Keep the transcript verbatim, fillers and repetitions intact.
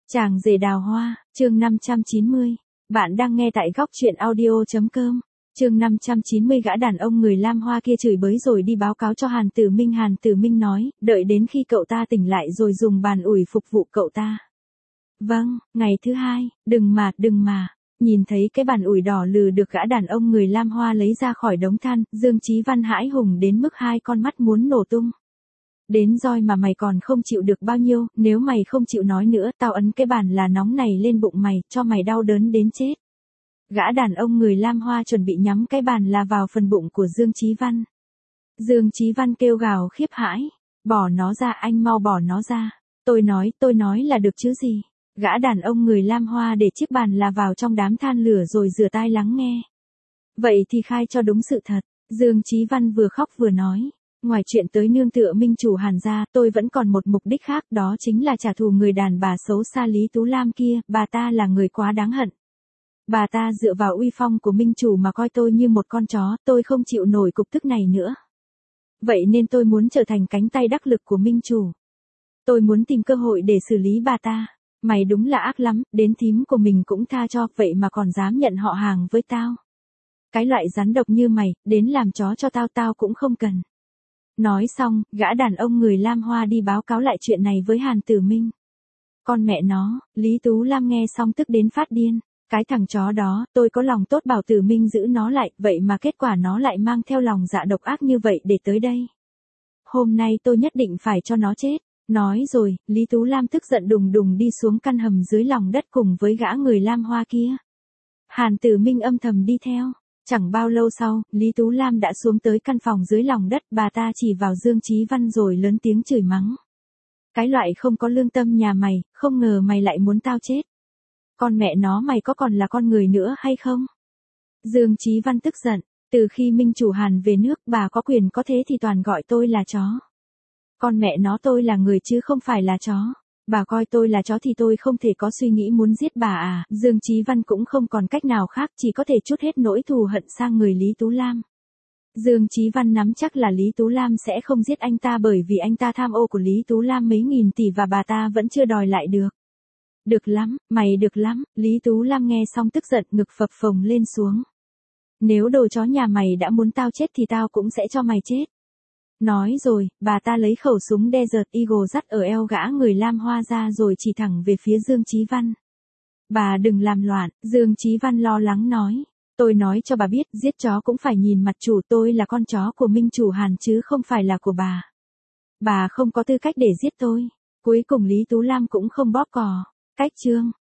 Chàng rể đào hoa, chương năm trăm chín mươi. Bạn đang nghe tại góc truyện audio.com. Chương năm trăm chín mươi. Gã đàn ông người Lam Hoa kia chửi bới rồi đi báo cáo cho Hàn Tử Minh. Hàn Tử Minh nói, đợi đến khi cậu ta tỉnh lại rồi dùng bàn ủi phục vụ cậu ta. Vâng, ngày thứ hai, đừng mà, đừng mà. Nhìn thấy cái bàn ủi đỏ lừ được gã đàn ông người Lam Hoa lấy ra khỏi đống than, Dương Chí Văn hãi hùng đến mức hai con mắt muốn nổ tung. Đến roi mà mày còn không chịu được bao nhiêu, nếu mày không chịu nói nữa, tao ấn cái bàn là nóng này lên bụng mày, cho mày đau đớn đến chết. Gã đàn ông người Lam Hoa chuẩn bị nhắm cái bàn là vào phần bụng của Dương Chí Văn. Dương Chí Văn kêu gào khiếp hãi, bỏ nó ra, anh mau bỏ nó ra. Tôi nói, tôi nói là được chứ gì. Gã đàn ông người Lam Hoa để chiếc bàn là vào trong đám than lửa rồi rửa tai lắng nghe. Vậy thì khai cho đúng sự thật. Dương Chí Văn vừa khóc vừa nói. Ngoài chuyện tới nương tựa minh chủ Hàn gia, tôi vẫn còn một mục đích khác, đó chính là trả thù người đàn bà xấu xa Lý Tú Lam kia, bà ta là người quá đáng hận. Bà ta dựa vào uy phong của minh chủ mà coi tôi như một con chó, tôi không chịu nổi cục tức này nữa. Vậy nên tôi muốn trở thành cánh tay đắc lực của minh chủ. Tôi muốn tìm cơ hội để xử lý bà ta. Mày đúng là ác lắm, đến thím của mình cũng tha cho, vậy mà còn dám nhận họ hàng với tao. Cái loại rắn độc như mày, đến làm chó cho tao tao cũng không cần. Nói xong, gã đàn ông người Lam Hoa đi báo cáo lại chuyện này với Hàn Tử Minh. Con mẹ nó, Lý Tú Lam nghe xong tức đến phát điên. Cái thằng chó đó, tôi có lòng tốt bảo Tử Minh giữ nó lại, vậy mà kết quả nó lại mang theo lòng dạ độc ác như vậy để tới đây. Hôm nay tôi nhất định phải cho nó chết. Nói rồi, Lý Tú Lam tức giận đùng đùng đi xuống căn hầm dưới lòng đất cùng với gã người Lam Hoa kia. Hàn Tử Minh âm thầm đi theo. Chẳng bao lâu sau, Lý Tú Lam đã xuống tới căn phòng dưới lòng đất, bà ta chỉ vào Dương Chí Văn rồi lớn tiếng chửi mắng. Cái loại không có lương tâm nhà mày, không ngờ mày lại muốn tao chết. Con mẹ nó, mày có còn là con người nữa hay không? Dương Chí Văn tức giận, từ khi minh chủ Hàn về nước, bà có quyền có thế thì toàn gọi tôi là chó. Con mẹ nó, tôi là người chứ không phải là chó. Bà coi tôi là chó thì tôi không thể có suy nghĩ muốn giết bà à. Dương Chí Văn cũng không còn cách nào khác, chỉ có thể trút hết nỗi thù hận sang người Lý Tú Lam. Dương Chí Văn nắm chắc là Lý Tú Lam sẽ không giết anh ta bởi vì anh ta tham ô của Lý Tú Lam mấy nghìn tỷ và bà ta vẫn chưa đòi lại được. Được lắm, mày được lắm. Lý Tú Lam nghe xong tức giận, ngực phập phồng lên xuống. Nếu đồ chó nhà mày đã muốn tao chết thì tao cũng sẽ cho mày chết. Nói rồi, bà ta lấy khẩu súng Desert Eagle dắt ở eo gã người Lam Hoa ra rồi chỉ thẳng về phía Dương Chí Văn. Bà đừng làm loạn, Dương Chí Văn lo lắng nói. Tôi nói cho bà biết, giết chó cũng phải nhìn mặt chủ, tôi là con chó của minh chủ Hàn chứ không phải là của bà. Bà không có tư cách để giết tôi. Cuối cùng Lý Tú Lam cũng không bóp cò. Cách chương.